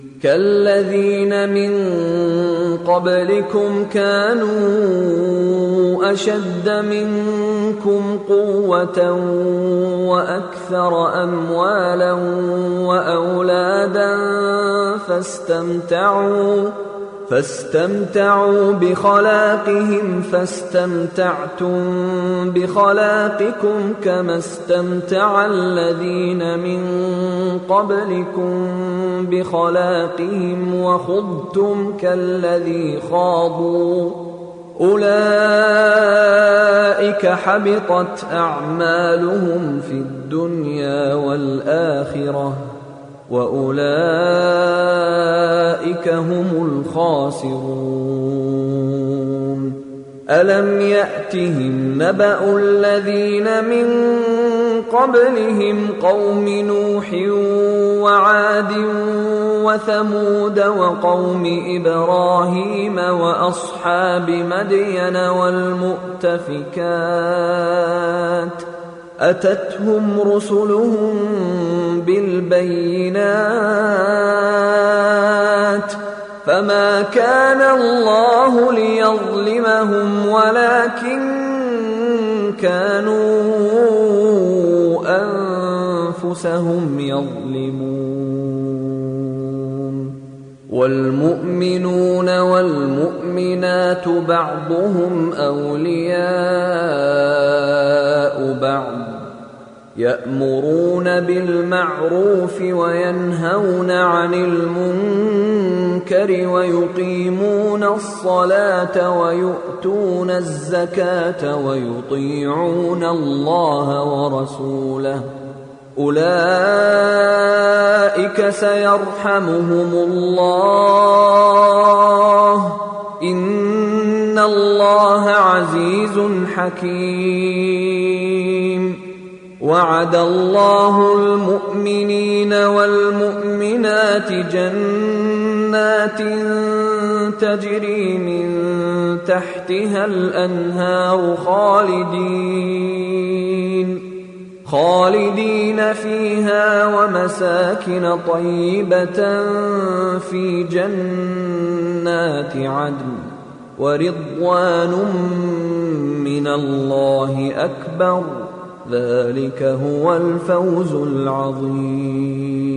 كالذين من قبلكم كانوا أشد منكم قوة وأكثر أموالا وأولادا فاستمتعوا بخلاقهم فاستمتعتم بخلاقكم كما استمتع الذين من قبلكم بخلاقهم وخضتم كالذي خاضوا أولئك حبطت أعمالهم في الدنيا والآخرة وأولئك هم الخاسرون ألم يأتهم نبأ الذين من قبلهم قوم نوح وعاد وثمود وقوم إبراهيم وأصحاب مدين والمؤتفكات أتتهم رسلهم بالبينات فما كان الله ليظلمهم ولكن كانوا أنفسهم يظلمون والمؤمنون والمؤمنات بعضهم أولياء بعض يأمرون بالمعروف وينهون عن المنكر ويقيمون الصلاة ويؤتون الزكاة ويطيعون الله ورسوله أولئك سيرحمهم الله إن الله عزيز حكيم وعد الله المؤمنين والمؤمنات جنات تجري من تحتها الأنهار خالدين فيها ومساكن طيبة في جنات عدن ورضوان من الله أكبر ذلك هو الفوز العظيم